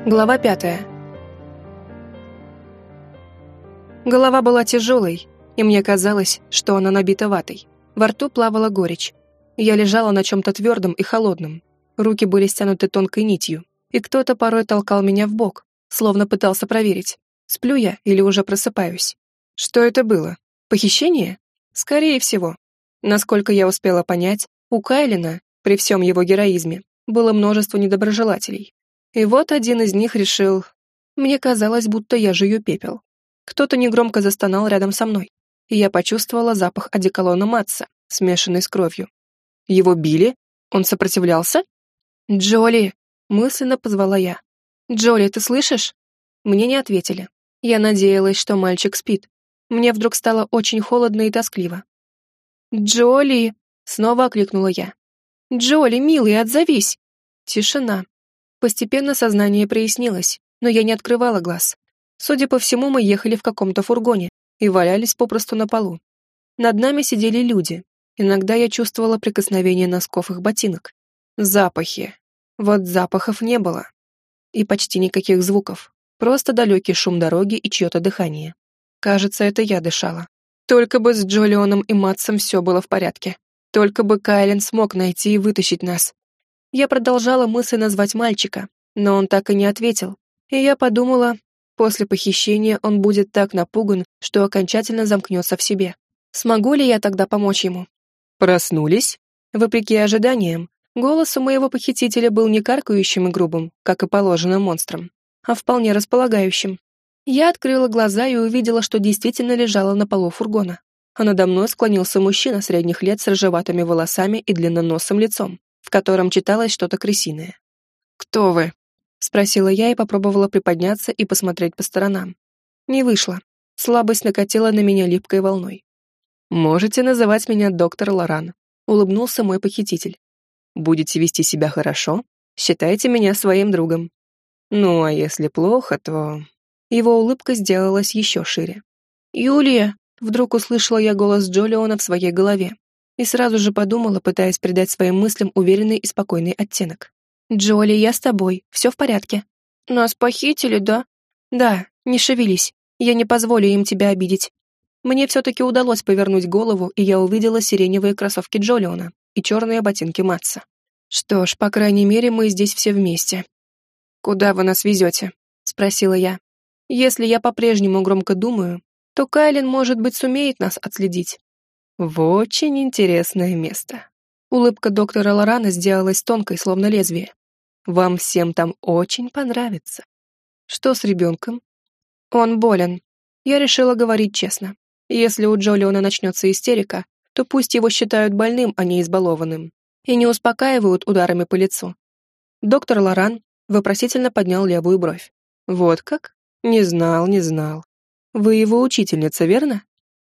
Глава 5. Голова была тяжелой, и мне казалось, что она набита ватой. Во рту плавала горечь. Я лежала на чем-то твердом и холодном. Руки были стянуты тонкой нитью, и кто-то порой толкал меня в бок, словно пытался проверить, сплю я или уже просыпаюсь. Что это было? Похищение? Скорее всего. Насколько я успела понять, у Кайлина, при всем его героизме, было множество недоброжелателей. И вот один из них решил... Мне казалось, будто я жую пепел. Кто-то негромко застонал рядом со мной, и я почувствовала запах одеколона Матса, смешанный с кровью. Его били? Он сопротивлялся? «Джоли!» — мысленно позвала я. «Джоли, ты слышишь?» Мне не ответили. Я надеялась, что мальчик спит. Мне вдруг стало очень холодно и тоскливо. «Джоли!» — снова окликнула я. «Джоли, милый, отзовись!» Тишина. Постепенно сознание прояснилось, но я не открывала глаз. Судя по всему, мы ехали в каком-то фургоне и валялись попросту на полу. Над нами сидели люди. Иногда я чувствовала прикосновение носков их ботинок. Запахи. Вот запахов не было. И почти никаких звуков. Просто далекий шум дороги и чье-то дыхание. Кажется, это я дышала. Только бы с Джолионом и Матсом все было в порядке. Только бы Кайлин смог найти и вытащить нас. Я продолжала мысленно звать мальчика, но он так и не ответил. И я подумала, после похищения он будет так напуган, что окончательно замкнется в себе. Смогу ли я тогда помочь ему? Проснулись? Вопреки ожиданиям, голос у моего похитителя был не каркающим и грубым, как и положено монстрам, а вполне располагающим. Я открыла глаза и увидела, что действительно лежала на полу фургона. А надо мной склонился мужчина средних лет с рыжеватыми волосами и длинноносым лицом, в котором читалось что-то крысиное. «Кто вы?» — спросила я и попробовала приподняться и посмотреть по сторонам. Не вышло. Слабость накатила на меня липкой волной. «Можете называть меня доктор Лоран», — улыбнулся мой похититель. «Будете вести себя хорошо, считайте меня своим другом. Ну, а если плохо, то...» Его улыбка сделалась еще шире. «Юлия!» — вдруг услышала я голос Джолиона в своей голове. И сразу же подумала, пытаясь придать своим мыслям уверенный и спокойный оттенок. «Джоли, я с тобой, все в порядке». «Нас похитили, да?» «Да, не шевелись, я не позволю им тебя обидеть». Мне все-таки удалось повернуть голову, и я увидела сиреневые кроссовки Джолиона и черные ботинки Матса. Что ж, по крайней мере, мы здесь все вместе. «Куда вы нас везете?» — спросила я. «Если я по-прежнему громко думаю, то Кайлин, может быть, сумеет нас отследить». «В очень интересное место». Улыбка доктора Лорана сделалась тонкой, словно лезвие. «Вам всем там очень понравится». «Что с ребенком?» «Он болен». Я решила говорить честно. Если у Джолиона начнется истерика, то пусть его считают больным, а не избалованным. И не успокаивают ударами по лицу. Доктор Лоран вопросительно поднял левую бровь. «Вот как? Не знал, не знал. Вы его учительница, верно?»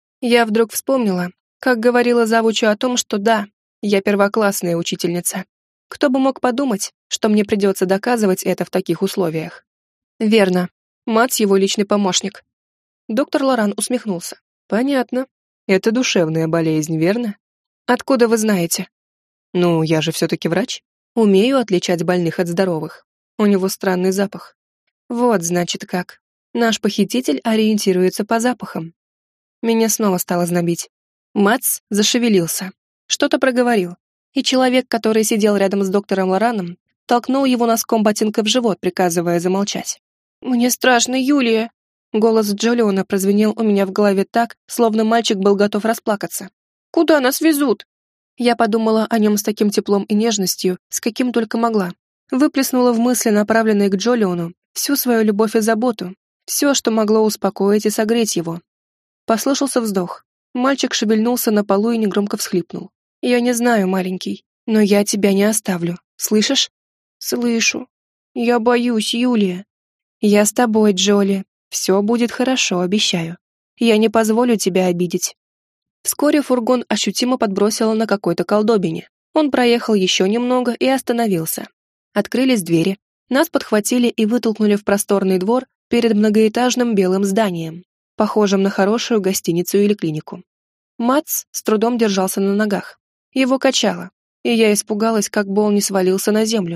Я вдруг вспомнила, как говорила завучу о том, что да, я первоклассная учительница. Кто бы мог подумать, что мне придется доказывать это в таких условиях. Верно. Мать его личный помощник. Доктор Лоран усмехнулся. Понятно. Это душевная болезнь, верно? Откуда вы знаете? Ну, я же все-таки врач. Умею отличать больных от здоровых. У него странный запах. Вот, значит, как. Наш похититель ориентируется по запахам. Меня снова стало знобить. Матс зашевелился, что-то проговорил, и человек, который сидел рядом с доктором Лораном, толкнул его носком ботинка в живот, приказывая замолчать. «Мне страшно, Юлия!» Голос Джолиона прозвенел у меня в голове так, словно мальчик был готов расплакаться. «Куда нас везут?» Я подумала о нем с таким теплом и нежностью, с каким только могла. Выплеснула в мысли, направленные к Джолиону, всю свою любовь и заботу, все, что могло успокоить и согреть его. Послышался вздох. Мальчик шевельнулся на полу и негромко всхлипнул. «Я не знаю, маленький, но я тебя не оставлю. Слышишь?» «Слышу. Я боюсь, Юлия». «Я с тобой, Джоли. Все будет хорошо, обещаю. Я не позволю тебя обидеть». Вскоре фургон ощутимо подбросило на какой-то колдобине. Он проехал еще немного и остановился. Открылись двери. Нас подхватили и вытолкнули в просторный двор перед многоэтажным белым зданием, похожим на хорошую гостиницу или клинику. Матс с трудом держался на ногах. Его качало, и я испугалась, как бы он не свалился на землю.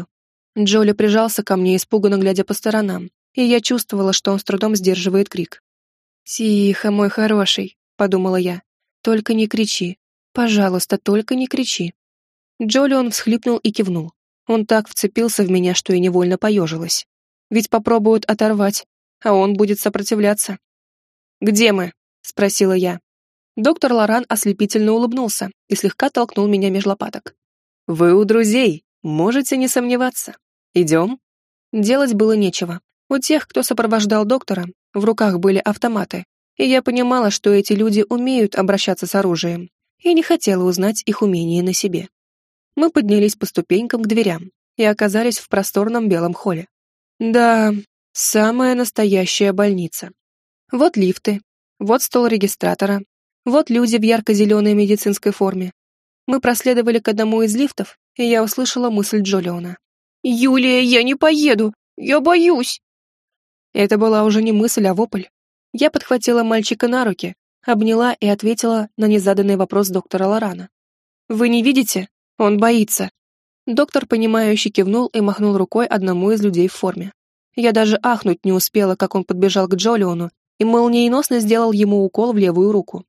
Джоли прижался ко мне, испуганно глядя по сторонам, и я чувствовала, что он с трудом сдерживает крик. «Тихо, мой хороший», — подумала я. «Только не кричи. Пожалуйста, только не кричи». Джолион всхлипнул и кивнул. Он так вцепился в меня, что я невольно поежилась. Ведь попробуют оторвать, а он будет сопротивляться. «Где мы?» — спросила я. Доктор Лоран ослепительно улыбнулся и слегка толкнул меня меж лопаток. «Вы у друзей, можете не сомневаться. Идем?» Делать было нечего. У тех, кто сопровождал доктора, в руках были автоматы, и я понимала, что эти люди умеют обращаться с оружием, и не хотела узнать их умение на себе. Мы поднялись по ступенькам к дверям и оказались в просторном белом холле. Да, самая настоящая больница. Вот лифты, вот стол регистратора, вот люди в ярко-зеленой медицинской форме. Мы проследовали к одному из лифтов, и я услышала мысль Джолиона. «Юлия, я не поеду! Я боюсь!» Это была уже не мысль, а вопль. Я подхватила мальчика на руки, обняла и ответила на незаданный вопрос доктора Лорана. «Вы не видите? Он боится». Доктор, понимающе кивнул и махнул рукой одному из людей в форме. Я даже ахнуть не успела, как он подбежал к Джолиону и молниеносно сделал ему укол в левую руку.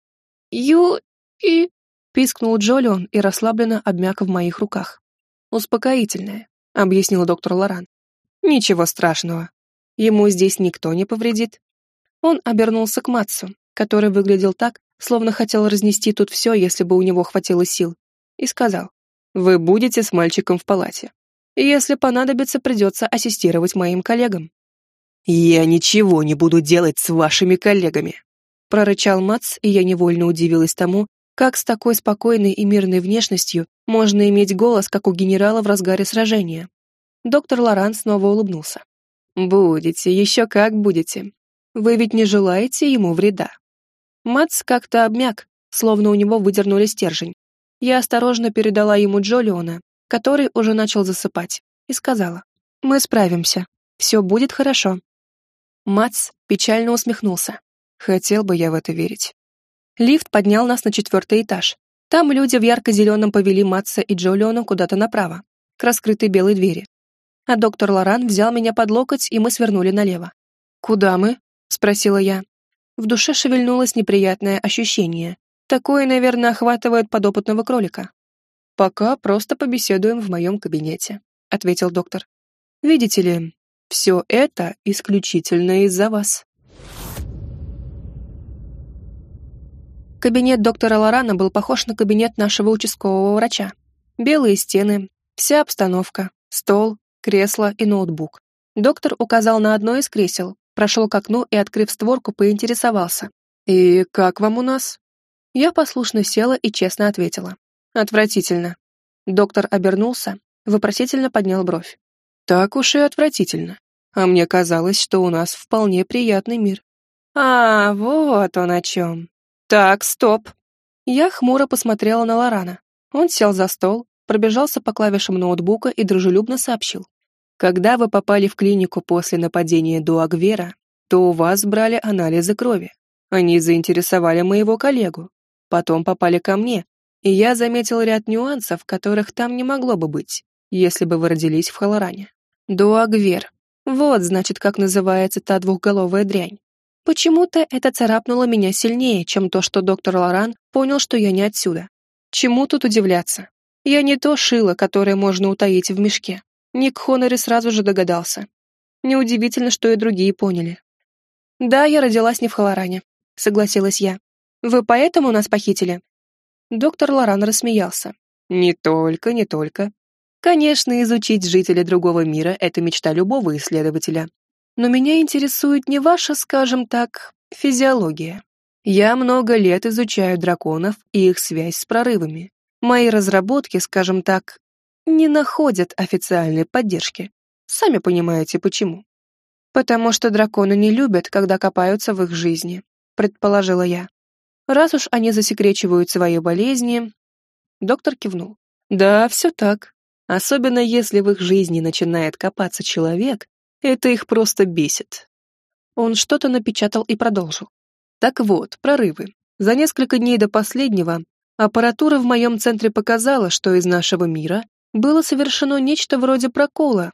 «Ю-и...» — пискнул Джолион и расслабленно обмяк в моих руках. «Успокоительное», — объяснил доктор Лоран. «Ничего страшного. Ему здесь никто не повредит». Он обернулся к Матсу, который выглядел так, словно хотел разнести тут все, если бы у него хватило сил, и сказал: «Вы будете с мальчиком в палате. Если понадобится, придется ассистировать моим коллегам». «Я ничего не буду делать с вашими коллегами», — прорычал Матс, и я невольно удивилась тому, как с такой спокойной и мирной внешностью можно иметь голос, как у генерала в разгаре сражения. Доктор Лоран снова улыбнулся. «Будете, еще как будете. Вы ведь не желаете ему вреда». Матс как-то обмяк, словно у него выдернули стержень. Я осторожно передала ему Джолиона, который уже начал засыпать, и сказала: «Мы справимся. Все будет хорошо». Матс печально усмехнулся. Хотел бы я в это верить. Лифт поднял нас на 4-й этаж. Там люди в ярко-зеленом повели Матса и Джолиона куда-то направо, к раскрытой белой двери. А доктор Лоран взял меня под локоть, и мы свернули налево. «Куда мы?» — спросила я. В душе шевельнулось неприятное ощущение. Такое, наверное, охватывает подопытного кролика. «Пока просто побеседуем в моем кабинете», — ответил доктор. «Видите ли, все это исключительно из-за вас». Кабинет доктора Лорана был похож на кабинет нашего участкового врача. Белые стены, вся обстановка, стол, кресло и ноутбук. Доктор указал на одно из кресел, прошел к окну и, открыв створку, поинтересовался: «И как вам у нас?» Я послушно села и честно ответила: «Отвратительно». Доктор обернулся, вопросительно поднял бровь. «Так уж и отвратительно. А мне казалось, что у нас вполне приятный мир». «А, вот он о чем. Так, стоп». Я хмуро посмотрела на Лорана. Он сел за стол, пробежался по клавишам ноутбука и дружелюбно сообщил: «Когда вы попали в клинику после нападения Дуагвера, то у вас брали анализы крови. Они заинтересовали моего коллегу. Потом попали ко мне, и я заметил ряд нюансов, которых там не могло бы быть, если бы вы родились в Халаране. Дуагвер. Вот, значит, как называется та двухголовая дрянь. Почему-то это царапнуло меня сильнее, чем то, что доктор Лоран понял, что я не отсюда. Чему тут удивляться? Я не то шило, которое можно утаить в мешке. Ник Хонори сразу же догадался. Неудивительно, что и другие поняли. «Да, я родилась не в Халаране», — согласилась я. «Вы поэтому нас похитили?» Доктор Лоран рассмеялся. «Не только, не только. Конечно, изучить жителей другого мира — это мечта любого исследователя. Но меня интересует не ваша, скажем так, физиология. Я много лет изучаю драконов и их связь с прорывами. Мои разработки, скажем так, не находят официальной поддержки. Сами понимаете, почему». «Потому что драконы не любят, когда копаются в их жизни», — предположила я. «Раз уж они засекречивают свои болезни...» Доктор кивнул. «Да, все так. Особенно если в их жизни начинает копаться человек, это их просто бесит». Он что-то напечатал и продолжил. «Так вот, прорывы. За несколько дней до последнего аппаратура в моем центре показала, что из нашего мира было совершено нечто вроде прокола,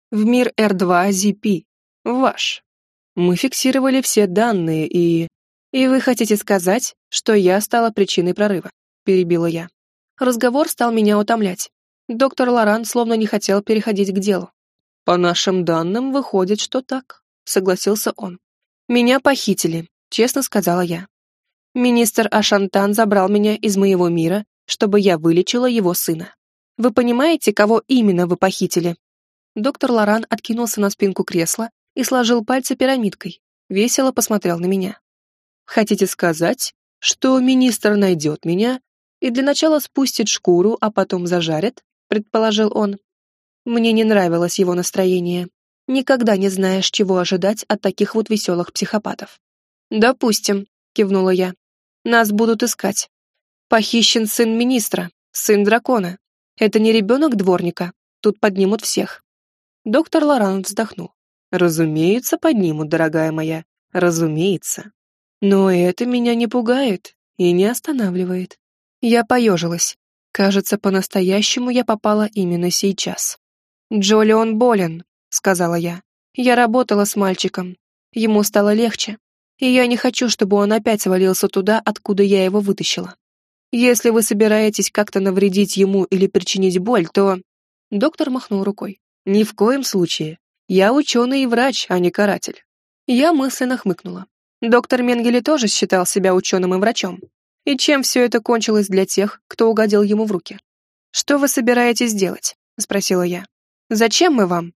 в мир R2-ZP. Ваш. Мы фиксировали все данные и... И вы хотите сказать, что я стала причиной прорыва? Перебила я. Разговор стал меня утомлять. Доктор Лоран словно не хотел переходить к делу. По нашим данным, выходит, что так, согласился он. Меня похитили, честно сказала я. Министр Ашантан забрал меня из моего мира, чтобы я вылечила его сына. Вы понимаете, кого именно вы похитили? Доктор Лоран откинулся на спинку кресла и сложил пальцы пирамидкой, весело посмотрел на меня. Хотите сказать, что министр найдет меня и для начала спустит шкуру, а потом зажарит, предположил он. Мне не нравилось его настроение. Никогда не знаешь, чего ожидать от таких вот веселых психопатов. «Допустим», — кивнула я. «Нас будут искать. Похищен сын министра, сын дракона. Это не ребенок дворника. Тут поднимут всех». Доктор Лоран вздохнул. «Разумеется, поднимут, дорогая моя. Разумеется. Но это меня не пугает и не останавливает». Я поежилась. Кажется, по-настоящему я попала именно сейчас. «Джолион болен», — сказала я. «Я работала с мальчиком. Ему стало легче. И я не хочу, чтобы он опять свалился туда, откуда я его вытащила. Если вы собираетесь как-то навредить ему или причинить боль, то...» Доктор махнул рукой. «Ни в коем случае. Я ученый и врач, а не каратель». Я мысленно хмыкнула. Доктор Менгеле тоже считал себя ученым и врачом. И чем все это кончилось для тех, кто угодил ему в руки? «Что вы собираетесь делать?» — спросила я. «Зачем мы вам?»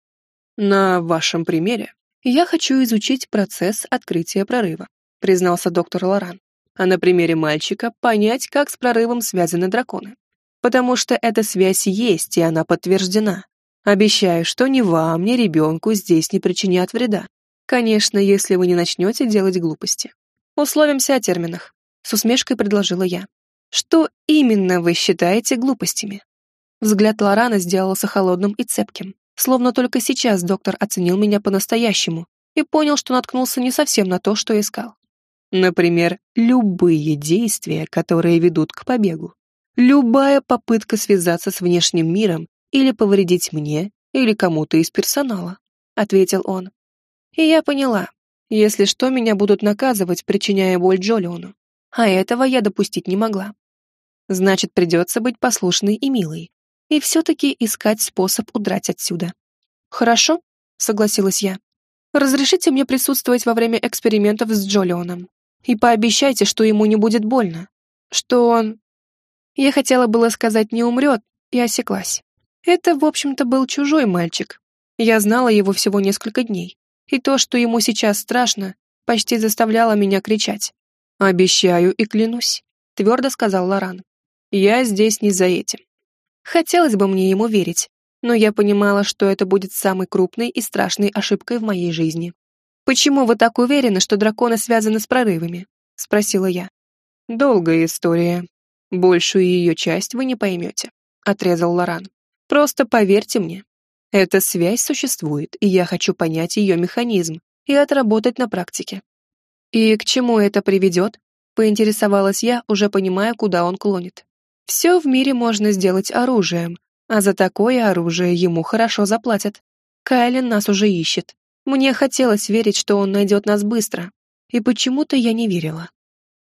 «На вашем примере я хочу изучить процесс открытия прорыва», — признался доктор Лоран. «А на примере мальчика понять, как с прорывом связаны драконы. Потому что эта связь есть, и она подтверждена. Обещаю, что ни вам, ни ребенку здесь не причинят вреда. Конечно, если вы не начнете делать глупости. Условимся о терминах», — с усмешкой предложила я. «Что именно вы считаете глупостями?» Взгляд Лорана сделался холодным и цепким, словно только сейчас доктор оценил меня по-настоящему и понял, что наткнулся не совсем на то, что искал. Например, любые действия, которые ведут к побегу. Любая попытка связаться с внешним миром или повредить мне, или кому-то из персонала, ответил он. И я поняла, если что, меня будут наказывать, причиняя боль Джолиону, а этого я допустить не могла. Значит, придется быть послушной и милой, и все-таки искать способ удрать отсюда. «Хорошо», — согласилась я. «Разрешите мне присутствовать во время экспериментов с Джолионом. И пообещайте, что ему не будет больно. Что он...» Я хотела было сказать «не умрет», и осеклась. Это, в общем-то, был чужой мальчик. Я знала его всего несколько дней. И то, что ему сейчас страшно, почти заставляло меня кричать. «Обещаю и клянусь», — твердо сказал Лоран. «Я здесь не за этим». Хотелось бы мне ему верить, но я понимала, что это будет самой крупной и страшной ошибкой в моей жизни. «Почему вы так уверены, что драконы связаны с прорывами?» — спросила я. «Долгая история. Большую ее часть вы не поймете», — отрезал Лоран. «Просто поверьте мне. Эта связь существует, и я хочу понять ее механизм и отработать на практике». «И к чему это приведет?» — поинтересовалась я, уже понимая, куда он клонит. «Все в мире можно сделать оружием, а за такое оружие ему хорошо заплатят. Кайлен нас уже ищет. Мне хотелось верить, что он найдет нас быстро, и почему-то я не верила.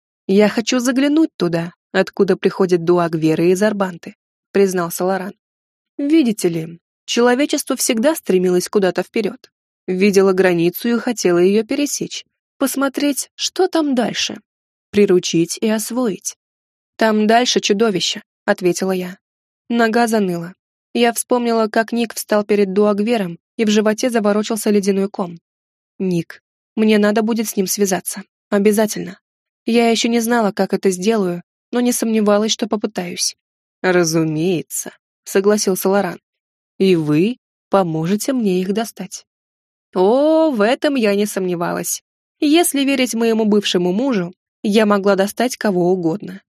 «Я хочу заглянуть туда, откуда приходят дуагверы и зарбанты», — признался Лоран. «Видите ли, человечество всегда стремилось куда-то вперед. Видела границу и хотела ее пересечь, посмотреть, что там дальше, приручить и освоить». «Там дальше чудовище», — ответила я. Нога заныла. Я вспомнила, как Ник встал перед дуагвером, и в животе заворочился ледяной ком. Ник. Мне надо будет с ним связаться. Обязательно. Я еще не знала, как это сделаю, но не сомневалась, что попытаюсь. «Разумеется», — согласился Лоран. «И вы поможете мне их достать». О, в этом я не сомневалась. Если верить моему бывшему мужу, я могла достать кого угодно.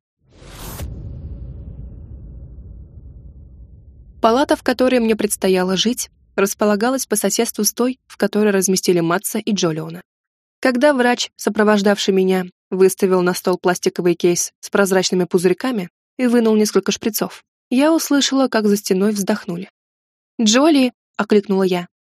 Палата, в которой мне предстояло жить, располагалась по соседству с той, в которой разместили Матса и Джолиона. Когда врач, сопровождавший меня, выставил на стол пластиковый кейс с прозрачными пузырьками и вынул несколько шприцов, я услышала, как за стеной вздохнули. «Джоли!» — окликнула я.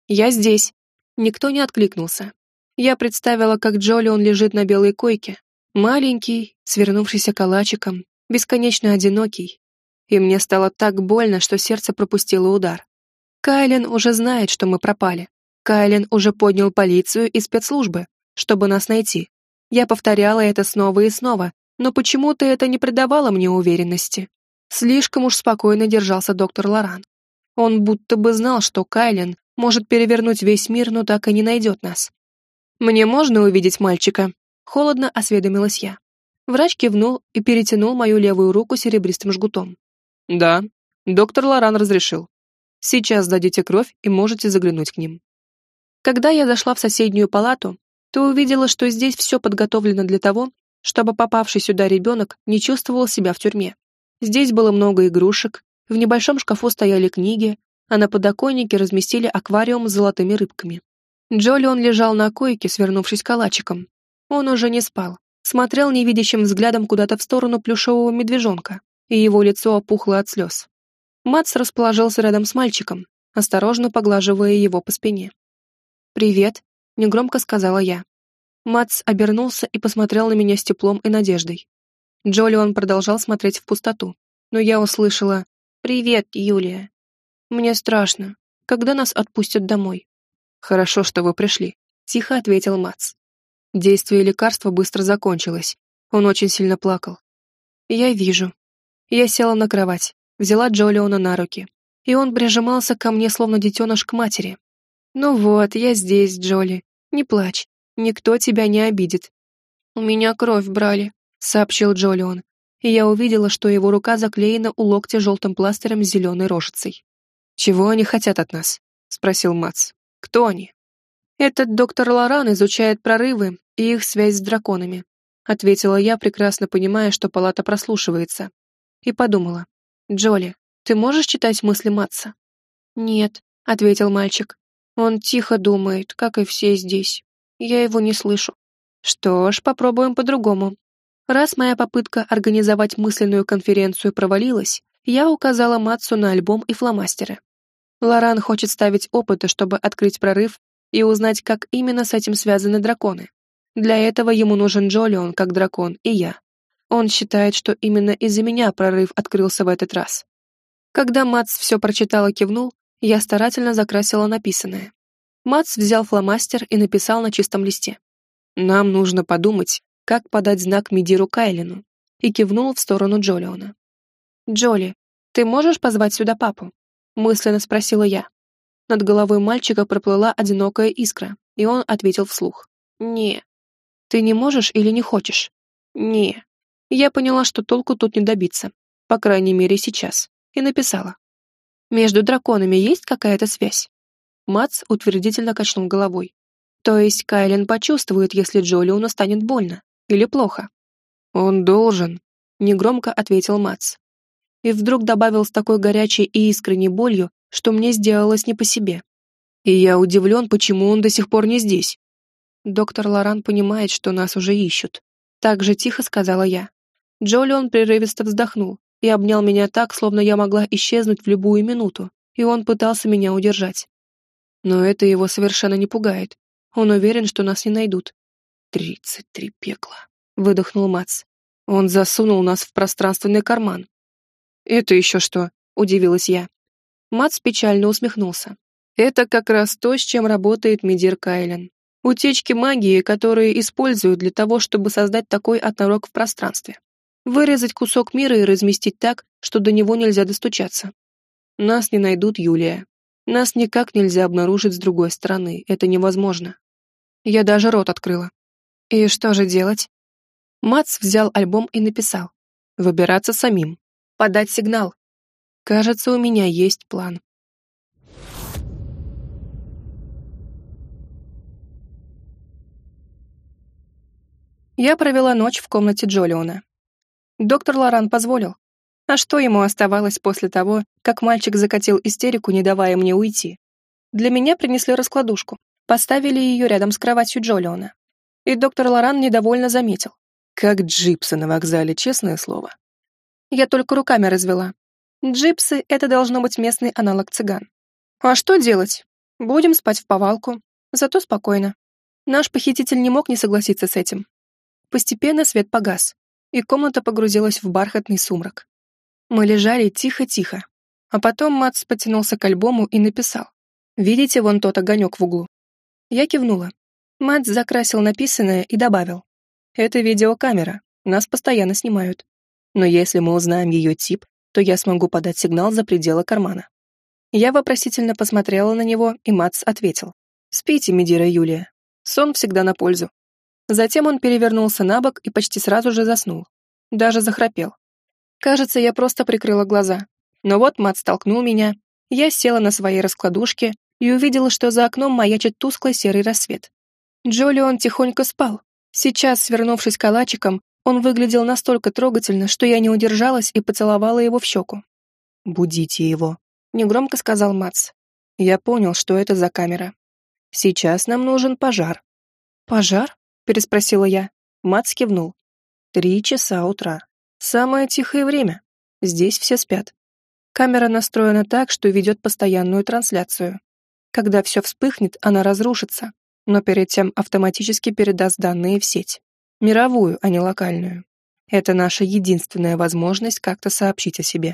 «Я здесь». Никто не откликнулся. Я представила, как Джолион лежит на белой койке, маленький, свернувшийся калачиком, бесконечно одинокий. И мне стало так больно, что сердце пропустило удар. Кайлен уже знает, что мы пропали. Кайлен уже поднял полицию и спецслужбы, чтобы нас найти. Я повторяла это снова и снова, но почему-то это не придавало мне уверенности. Слишком уж спокойно держался доктор Лоран. Он будто бы знал, что Кайлен может перевернуть весь мир, но так и не найдет нас. «Мне можно увидеть мальчика?» — холодно осведомилась я. Врач кивнул и перетянул мою левую руку серебристым жгутом. «Да, доктор Лоран разрешил. Сейчас дадите кровь и можете заглянуть к ним». Когда я зашла в соседнюю палату, то увидела, что здесь все подготовлено для того, чтобы попавший сюда ребенок не чувствовал себя в тюрьме. Здесь было много игрушек, в небольшом шкафу стояли книги, а на подоконнике разместили аквариум с золотыми рыбками. Джолион лежал на койке, свернувшись калачиком. Он уже не спал, смотрел невидящим взглядом куда-то в сторону плюшевого медвежонка, и его лицо опухло от слез. Матс расположился рядом с мальчиком, осторожно поглаживая его по спине. «Привет», — негромко сказала я. Матс обернулся и посмотрел на меня с теплом и надеждой. Джолион продолжал смотреть в пустоту, но я услышала «Привет, Юлия. Мне страшно. Когда нас отпустят домой?» «Хорошо, что вы пришли», — тихо ответил Матс. Действие лекарства быстро закончилось. Он очень сильно плакал. «Я вижу». Я села на кровать, взяла Джолиона на руки, и он прижимался ко мне, словно детеныш к матери. «Ну вот, я здесь, Джоли. Не плачь. Никто тебя не обидит». «У меня кровь брали», — сообщил Джолион, и я увидела, что его рука заклеена у локтя желтым пластырем с зеленой рожицей. «Чего они хотят от нас?» — спросил Матс. «Кто они?» «Этот доктор Лоран изучает прорывы и их связь с драконами», — ответила я, прекрасно понимая, что палата прослушивается. И подумала. «Джоли, ты можешь читать мысли Матса?» «Нет», — ответил мальчик. «Он тихо думает, как и все здесь. Я его не слышу». «Что ж, попробуем по-другому. Раз моя попытка организовать мысленную конференцию провалилась, я указала Матсу на альбом и фломастеры. Лоран хочет ставить опыты, чтобы открыть прорыв и узнать, как именно с этим связаны драконы. Для этого ему нужен Джолион как дракон и я. Он считает, что именно из-за меня прорыв открылся в этот раз». Когда Матс все прочитал и кивнул, я старательно закрасила написанное. Матс взял фломастер и написал на чистом листе. «Нам нужно подумать, как подать знак Медиру Кайлену», и кивнул в сторону Джолиона. «Джоли, ты можешь позвать сюда папу?» мысленно спросила я. Над головой мальчика проплыла одинокая искра, и он ответил вслух. «Не». «Ты не можешь или не хочешь?» «Не». Я поняла, что толку тут не добиться, по крайней мере сейчас, и написала. «Между драконами есть какая-то связь?» Матс утвердительно качнул головой. «То есть Кайлен почувствует, если Джолиону станет больно или плохо?» «Он должен», — негромко ответил Матс. И вдруг добавил с такой горячей и искренней болью, что мне сделалось не по себе. «И я удивлен, почему он до сих пор не здесь». «Доктор Лоран понимает, что нас уже ищут», — так же тихо сказала я. Джолион прерывисто вздохнул и обнял меня так, словно я могла исчезнуть в любую минуту, и он пытался меня удержать. Но это его совершенно не пугает. Он уверен, что нас не найдут. 33 пекла», — выдохнул Матс. «Он засунул нас в пространственный карман». «Это еще что?» — удивилась я. Матс печально усмехнулся. «Это как раз то, с чем работает Медир Кайлен. Утечки магии, которые используют для того, чтобы создать такой однорог в пространстве. Вырезать кусок мира и разместить так, что до него нельзя достучаться. Нас не найдут, Юлия. Нас никак нельзя обнаружить с другой стороны. Это невозможно». Я даже рот открыла. «И что же делать?» Матс взял альбом и написал. «Выбираться самим. Подать сигнал. Кажется, у меня есть план». Я провела ночь в комнате Джолиона. Доктор Лоран позволил. А что ему оставалось после того, как мальчик закатил истерику, не давая мне уйти? Для меня принесли раскладушку, поставили ее рядом с кроватью Джолиона. И доктор Лоран недовольно заметил. «Как джипсы на вокзале, честное слово». Я только руками развела. Джипсы — это должно быть местный аналог цыган. А что делать? Будем спать в повалку, зато спокойно. Наш похититель не мог не согласиться с этим. Постепенно свет погас, и комната погрузилась в бархатный сумрак. Мы лежали тихо-тихо, а потом Матс потянулся к альбому и написал: «Видите вон тот огонек в углу?» Я кивнула. Матс закрасил написанное и добавил: «Это видеокамера, нас постоянно снимают. Но если мы узнаем ее тип, то я смогу подать сигнал за пределы кармана». Я вопросительно посмотрела на него, и Матс ответил: «Спите, Медира Юлия. Сон всегда на пользу». Затем он перевернулся на бок и почти сразу же заснул. Даже захрапел. Кажется, я просто прикрыла глаза. Но вот Матс толкнул меня, я села на своей раскладушке и увидела, что за окном маячит тусклый серый рассвет. Джолион тихонько спал. Сейчас, свернувшись калачиком, он выглядел настолько трогательно, что я не удержалась и поцеловала его в щеку. «Будите его», — негромко сказал Матс. Я понял, что это за камера. «Сейчас нам нужен пожар». «Пожар?» — переспросила я. Матс кивнул. 3 часа утра. Самое тихое время. Здесь все спят. Камера настроена так, что ведет постоянную трансляцию. Когда все вспыхнет, она разрушится, но перед тем автоматически передаст данные в сеть. Мировую, а не локальную. Это наша единственная возможность как-то сообщить о себе.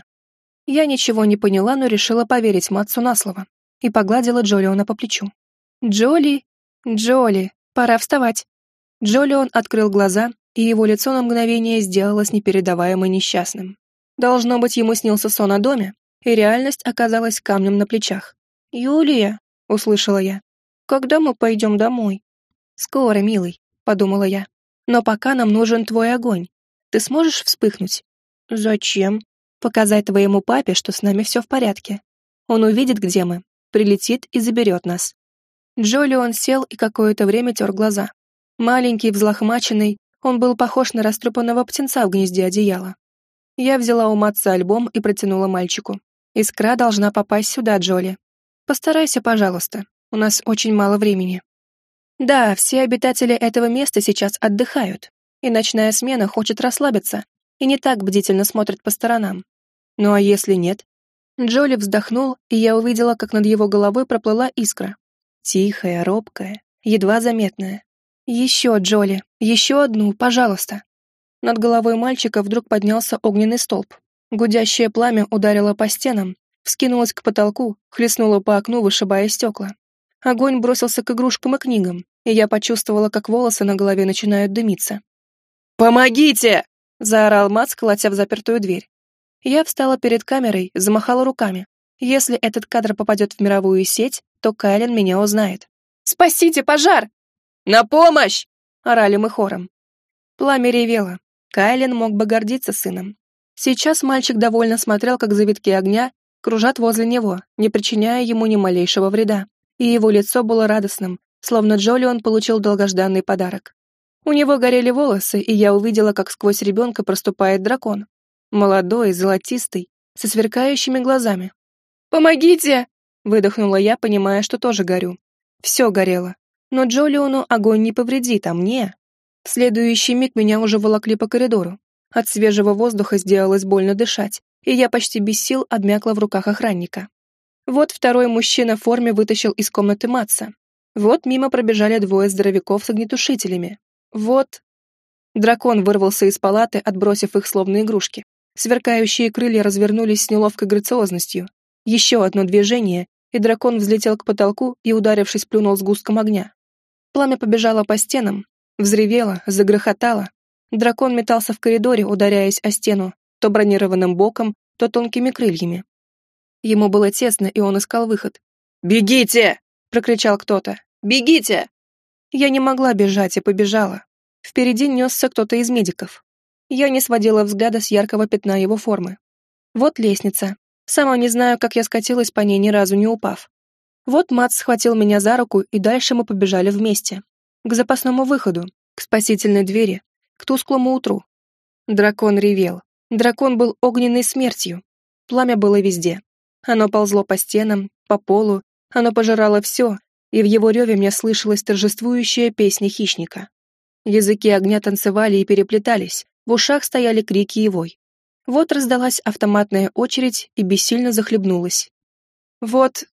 Я ничего не поняла, но решила поверить Матсу на слово и погладила Джолиона по плечу. «Джоли! Джоли! Пора вставать!» Джолион открыл глаза, и его лицо на мгновение сделалось непередаваемо несчастным. Должно быть, ему снился сон о доме, и реальность оказалась камнем на плечах. «Юлия!» — услышала я. «Когда мы пойдем домой?» «Скоро, милый», — подумала я. «Но пока нам нужен твой огонь. Ты сможешь вспыхнуть?» «Зачем?» «Показать твоему папе, что с нами все в порядке. Он увидит, где мы, прилетит и заберет нас». Джолион сел и какое-то время тер глаза. Маленький, взлохмаченный, он был похож на растрепанного птенца в гнезде одеяла. Я взяла у Матса альбом и протянула мальчику. «Искра должна попасть сюда, Джоли. Постарайся, пожалуйста, у нас очень мало времени». Да, все обитатели этого места сейчас отдыхают, и ночная смена хочет расслабиться и не так бдительно смотрит по сторонам. Ну а если нет? Джоли вздохнул, и я увидела, как над его головой проплыла искра. Тихая, робкая, едва заметная. «Еще, Джоли, еще одну, пожалуйста». Над головой мальчика вдруг поднялся огненный столб. Гудящее пламя ударило по стенам, вскинулось к потолку, хлестнуло по окну, вышибая стекла. Огонь бросился к игрушкам и книгам, и я почувствовала, как волосы на голове начинают дымиться. «Помогите!» — заорал Матс, колотя в запертую дверь. Я встала перед камерой, замахала руками. Если этот кадр попадет в мировую сеть, то Кайлен меня узнает. «Спасите, пожар!» «На помощь!» — орали мы хором. Пламя ревело. Кайлен мог бы гордиться сыном. Сейчас мальчик довольно смотрел, как завитки огня кружат возле него, не причиняя ему ни малейшего вреда. И его лицо было радостным, словно Джолион получил долгожданный подарок. У него горели волосы, и я увидела, как сквозь ребенка проступает дракон. Молодой, золотистый, со сверкающими глазами. «Помогите!» — выдохнула я, понимая, что тоже горю. Все горело. Но Джолиону огонь не повредит, а мне... В следующий миг меня уже волокли по коридору. От свежего воздуха сделалось больно дышать, и я почти без сил обмякла в руках охранника. Вот второй мужчина в форме вытащил из комнаты Матса. Вот мимо пробежали 2 здоровяков с огнетушителями. Вот... Дракон вырвался из палаты, отбросив их словно игрушки. Сверкающие крылья развернулись с неловкой грациозностью. Еще одно движение, и дракон взлетел к потолку и, ударившись, плюнул сгустком огня. Пламя побежало по стенам, взревело, загрохотало. Дракон метался в коридоре, ударяясь о стену, то бронированным боком, то тонкими крыльями. Ему было тесно, и он искал выход. «Бегите!» — прокричал кто-то. «Бегите!» Я не могла бежать и побежала. Впереди несся кто-то из медиков. Я не сводила взгляда с яркого пятна его формы. Вот лестница. Сама не знаю, как я скатилась по ней, ни разу не упав. Вот Матс схватил меня за руку, и дальше мы побежали вместе. К запасному выходу, к спасительной двери, к тусклому утру. Дракон ревел. Дракон был огненной смертью. Пламя было везде. Оно ползло по стенам, по полу, оно пожирало все, и в его реве мне слышалась торжествующая песня хищника. Языки огня танцевали и переплетались, в ушах стояли крики и вой. Вот раздалась автоматная очередь и бессильно захлебнулась. Вот...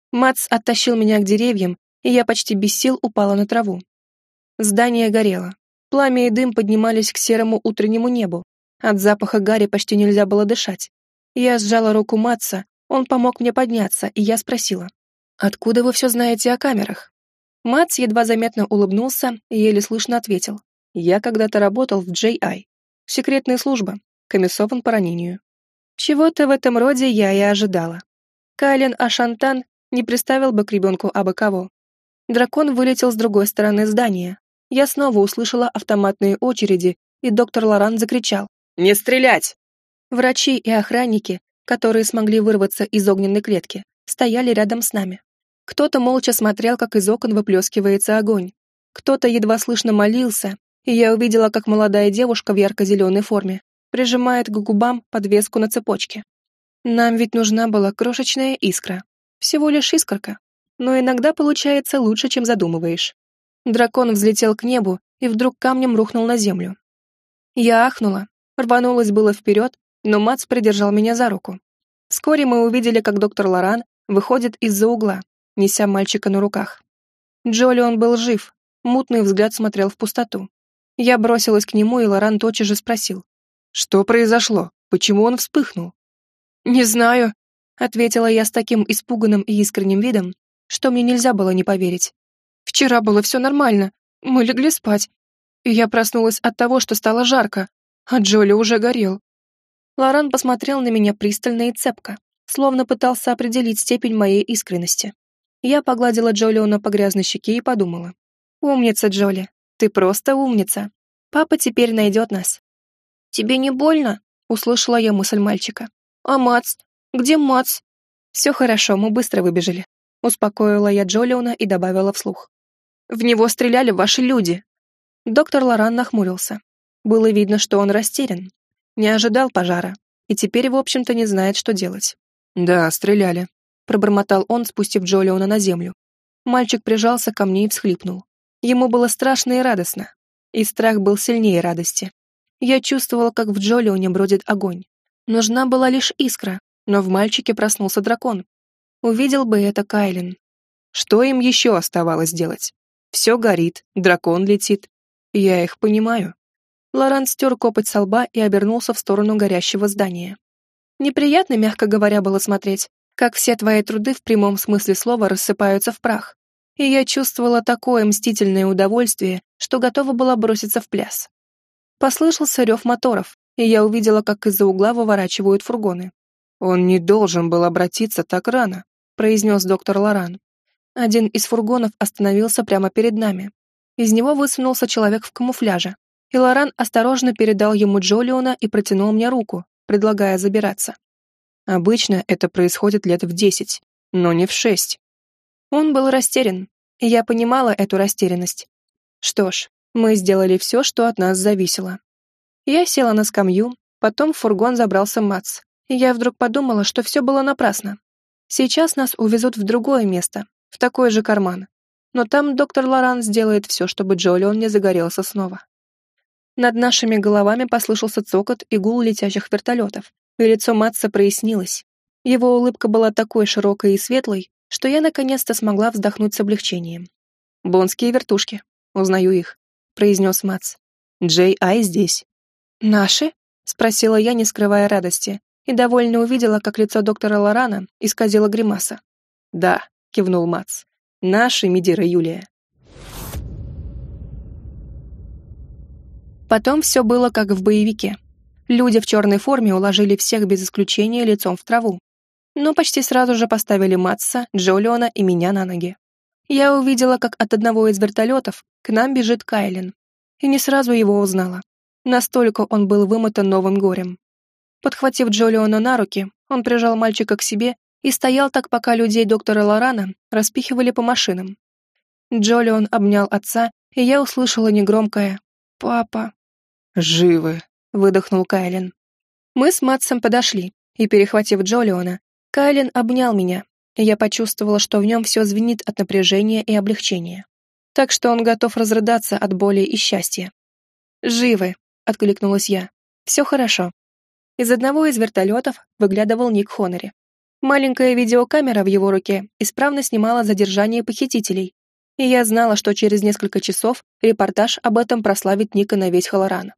Мац оттащил меня к деревьям, и я почти без сил упала на траву. Здание горело. Пламя и дым поднимались к серому утреннему небу. От запаха гари почти нельзя было дышать. Я сжала руку Матца, он помог мне подняться, и я спросила: «Откуда вы все знаете о камерах?» Матц едва заметно улыбнулся и еле слышно ответил: «Я когда-то работал в JI. Секретная служба, комиссован по ранению». Чего-то в этом роде я и ожидала. Кайлен Ашантан не приставил бы к ребенку абы кого. Дракон вылетел с другой стороны здания. Я снова услышала автоматные очереди, и доктор Лоран закричал: «Не стрелять!» Врачи и охранники, которые смогли вырваться из огненной клетки, стояли рядом с нами. Кто-то молча смотрел, как из окон выплескивается огонь. Кто-то едва слышно молился, и я увидела, как молодая девушка в ярко-зеленой форме прижимает к губам подвеску на цепочке. Нам ведь нужна была крошечная искра. Всего лишь искорка. Но иногда получается лучше, чем задумываешь. Дракон взлетел к небу и вдруг камнем рухнул на землю. Я ахнула, рванулась было вперед, но Мац придержал меня за руку. Вскоре мы увидели, как доктор Лоран выходит из-за угла, неся мальчика на руках. Джолион был жив, мутный взгляд смотрел в пустоту. Я бросилась к нему, и Лоран тотчас же спросил: «Что произошло? Почему он вспыхнул?» «Не знаю», — ответила я с таким испуганным и искренним видом, что мне нельзя было не поверить. «Вчера было все нормально, мы легли спать, и я проснулась от того, что стало жарко, а Джоли уже горел». Лоран посмотрел на меня пристально и цепко, словно пытался определить степень моей искренности. Я погладила Джолиона по грязной щеке и подумала: «Умница, Джоли, ты просто умница. Папа теперь найдет нас». «Тебе не больно?» — услышала я мысль мальчика. «А Мац? Где Мац?» «Все хорошо, мы быстро выбежали», — успокоила я Джолиона и добавила вслух: «В него стреляли ваши люди». Доктор Лоран нахмурился. Было видно, что он растерян. Не ожидал пожара, и теперь, в общем-то, не знает, что делать. «Да, стреляли», — пробормотал он, спустив Джолиона на землю. Мальчик прижался ко мне и всхлипнул. Ему было страшно и радостно, и страх был сильнее радости. Я чувствовала, как в Джолионе бродит огонь. Нужна была лишь искра, но в мальчике проснулся дракон. Увидел бы это Кайлен. Что им еще оставалось делать? Все горит, дракон летит. Я их понимаю. Лоран стер копоть со лба и обернулся в сторону горящего здания. Неприятно, мягко говоря, было смотреть, как все твои труды в прямом смысле слова рассыпаются в прах. И я чувствовала такое мстительное удовольствие, что готова была броситься в пляс. Послышался рев моторов, и я увидела, как из-за угла выворачивают фургоны. «Он не должен был обратиться так рано», — произнес доктор Лоран. Один из фургонов остановился прямо перед нами. Из него высунулся человек в камуфляже, и Лоран осторожно передал ему Джолиона и протянул мне руку, предлагая забираться. Обычно это происходит лет в 10, но не в 6. Он был растерян, и я понимала эту растерянность. Что ж, мы сделали все, что от нас зависело. Я села на скамью, потом в фургон забрался Мац, и я вдруг подумала, что все было напрасно. Сейчас нас увезут в другое место, в такой же карман. Но там доктор Лоран сделает все, чтобы Джолион не загорелся снова. Над нашими головами послышался цокот и гул летящих вертолетов, и лицо Матца прояснилось. Его улыбка была такой широкой и светлой, что я наконец-то смогла вздохнуть с облегчением. «Бонские вертушки. Узнаю их», — произнес Мац. «Джей-Ай здесь». «Наши?» — спросила я, не скрывая радости, и довольно увидела, как лицо доктора Лорана исказило гримаса. «Да», — кивнул Мац. «Наши, Медира Юлия». Потом все было как в боевике. Люди в черной форме уложили всех без исключения лицом в траву. Но почти сразу же поставили Матса, Джолиона и меня на ноги. Я увидела, как от одного из вертолетов к нам бежит Кайлен. И не сразу его узнала. Настолько он был вымотан новым горем. Подхватив Джолиона на руки, он прижал мальчика к себе и стоял так, пока людей доктора Лорана распихивали по машинам. Джолион обнял отца, и я услышала негромкое «Папа». «Живы», — выдохнул Кайлен. Мы с Матсом подошли, и, перехватив Джолиона, Кайлен обнял меня, и я почувствовала, что в нем все звенит от напряжения и облегчения. Так что он готов разрыдаться от боли и счастья. «Живы», — откликнулась я. «Все хорошо». Из одного из вертолетов выглядывал Ник Хоннери. Маленькая видеокамера в его руке исправно снимала задержание похитителей, и я знала, что через несколько часов репортаж об этом прославит Ника на весь Халоран.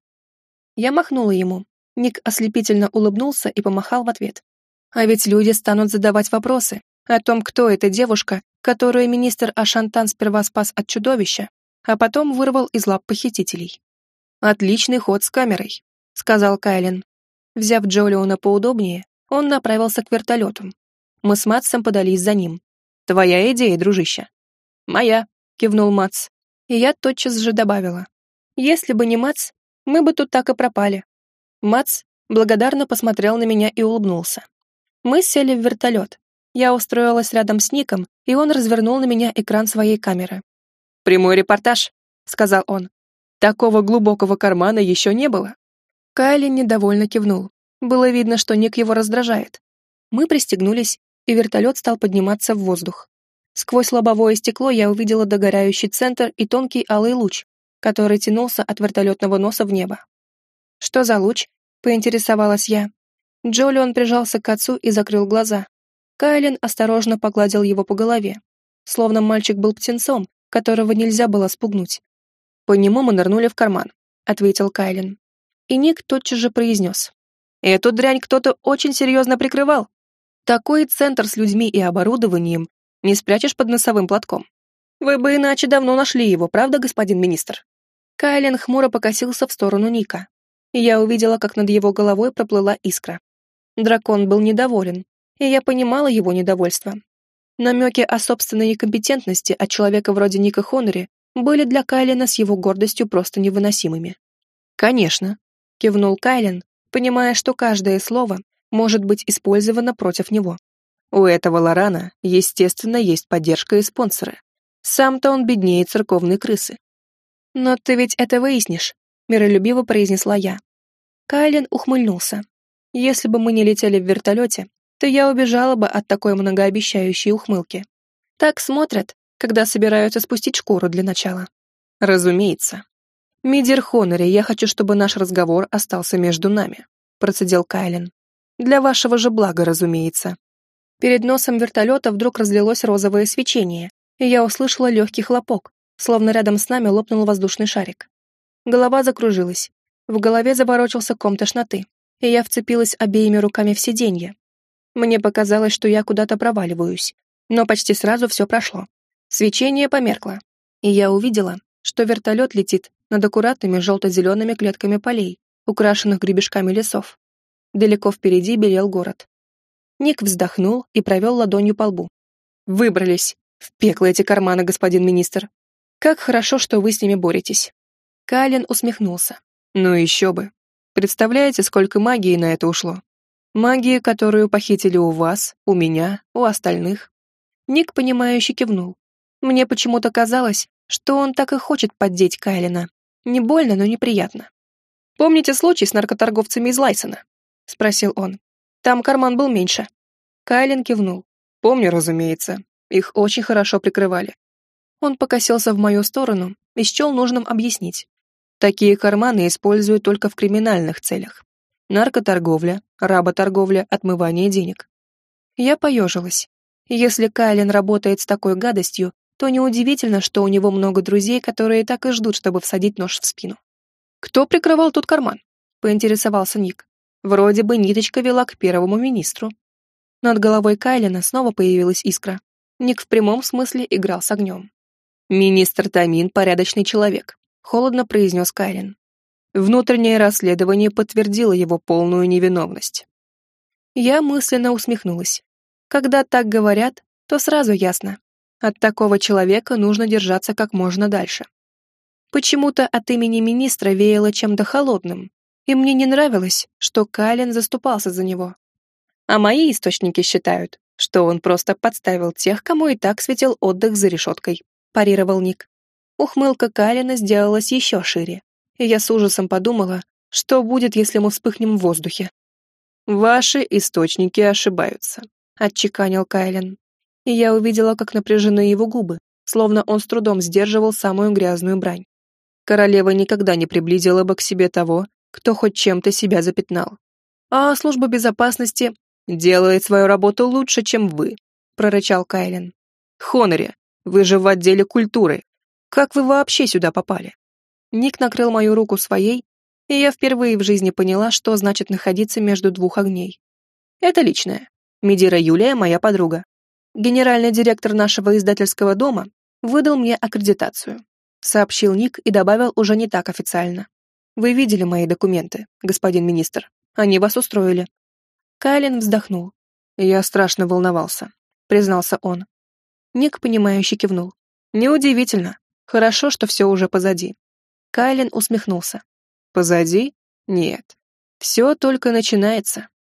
Я махнула ему. Ник ослепительно улыбнулся и помахал в ответ. А ведь люди станут задавать вопросы о том, кто эта девушка, которую министр Ашантан сперва спас от чудовища, а потом вырвал из лап похитителей. «Отличный ход с камерой», — сказал Кайлен. Взяв Джолиона поудобнее, он направился к вертолету. Мы с Матсом подались за ним. «Твоя идея, дружище?» «Моя», — кивнул Матс. И я тотчас же добавила. «Если бы не Матс, мы бы тут так и пропали». Матс благодарно посмотрел на меня и улыбнулся. Мы сели в вертолет. Я устроилась рядом с Ником, и он развернул на меня экран своей камеры. «Прямой репортаж», — сказал он. «Такого глубокого кармана еще не было». Кайлин недовольно кивнул. Было видно, что Ник его раздражает. Мы пристегнулись, и вертолет стал подниматься в воздух. Сквозь лобовое стекло я увидела догорающий центр и тонкий алый луч, который тянулся от вертолетного носа в небо. «Что за луч?» — поинтересовалась я. Джолион прижался к отцу и закрыл глаза. Кайлин осторожно погладил его по голове, словно мальчик был птенцом, которого нельзя было спугнуть. «По нему мы нырнули в карман», — ответил Кайлин. И Ник тотчас же произнес. «Эту дрянь кто-то очень серьезно прикрывал. Такой центр с людьми и оборудованием не спрячешь под носовым платком. Вы бы иначе давно нашли его, правда, господин министр?» Кайлин хмуро покосился в сторону Ника. И я увидела, как над его головой проплыла искра. Дракон был недоволен, и я понимала его недовольство. Намеки о собственной некомпетентности от человека вроде Ника Хонори были для Кайлина с его гордостью просто невыносимыми. «Конечно», — кивнул Кайлин, понимая, что каждое слово может быть использовано против него. «У этого Лорана, естественно, есть поддержка и спонсоры. Сам-то он беднее церковной крысы». «Но ты ведь это выяснишь», — миролюбиво произнесла я. Кайлин ухмыльнулся. «Если бы мы не летели в вертолете, то я убежала бы от такой многообещающей ухмылки. Так смотрят, когда собираются спустить шкуру для начала». «Разумеется. Мидер Хонори, я хочу, чтобы наш разговор остался между нами», — процедил Кайлин. «Для вашего же блага, разумеется». Перед носом вертолета вдруг разлилось розовое свечение, и я услышала легкий хлопок, словно рядом с нами лопнул воздушный шарик. Голова закружилась, в голове заворочился ком тошноты, и я вцепилась обеими руками в сиденье. Мне показалось, что я куда-то проваливаюсь, но почти сразу все прошло. Свечение померкло, и я увидела, что вертолет летит над аккуратными желто-зелеными клетками полей, украшенных гребешками лесов. Далеко впереди белел город. Ник вздохнул и провел ладонью по лбу. «Выбрались. В пекло эти карманы, господин министр. Как хорошо, что вы с ними боретесь». Кайлин усмехнулся. «Ну еще бы. Представляете, сколько магии на это ушло? Магии, которую похитили у вас, у меня, у остальных». Ник, понимающе кивнул. Мне почему-то казалось, что он так и хочет поддеть Кайлина. Не больно, но неприятно. «Помните случай с наркоторговцами из Лайсона?» — спросил он. «Там карман был меньше». Кайлин кивнул. «Помню, разумеется. Их очень хорошо прикрывали». Он покосился в мою сторону и счел нужным объяснить. Такие карманы используют только в криминальных целях. Наркоторговля, работорговля, отмывание денег. Я поежилась. Если Кайлин работает с такой гадостью, то неудивительно, что у него много друзей, которые так и ждут, чтобы всадить нож в спину. «Кто прикрывал тут карман?» — поинтересовался Ник. «Вроде бы ниточка вела к первому министру». Над головой Кайлина снова появилась искра. Ник в прямом смысле играл с огнем. «Министр Тамин — порядочный человек», — холодно произнес Кайлин. Внутреннее расследование подтвердило его полную невиновность. Я мысленно усмехнулась. Когда так говорят, то сразу ясно. От такого человека нужно держаться как можно дальше. Почему-то от имени министра веяло чем-то холодным, и мне не нравилось, что Кайлин заступался за него. А мои источники считают, что он просто подставил тех, кому и так светил отдых за решеткой, парировал Ник. Ухмылка Кайлина сделалась еще шире, и я с ужасом подумала, что будет, если мы вспыхнем в воздухе. «Ваши источники ошибаются», — отчеканил Кайлин. И я увидела, как напряжены его губы, словно он с трудом сдерживал самую грязную брань. Королева никогда не приблизила бы к себе того, кто хоть чем-то себя запятнал. А служба безопасности «Делает свою работу лучше, чем вы», — прорычал Кайлин. «Хонори, вы же в отделе культуры. Как вы вообще сюда попали?» Ник накрыл мою руку своей, и я впервые в жизни поняла, что значит находиться между двух огней. Это личное. Медира Юлия — моя подруга. Генеральный директор нашего издательского дома выдал мне аккредитацию. Сообщил Ник и добавил уже не так официально. Вы видели мои документы, господин министр. Они вас устроили. Кайлин вздохнул. Я страшно волновался, признался он. Ник, понимающе кивнул. Неудивительно. Хорошо, что все уже позади. Кайлин усмехнулся. Позади? Нет. Все только начинается.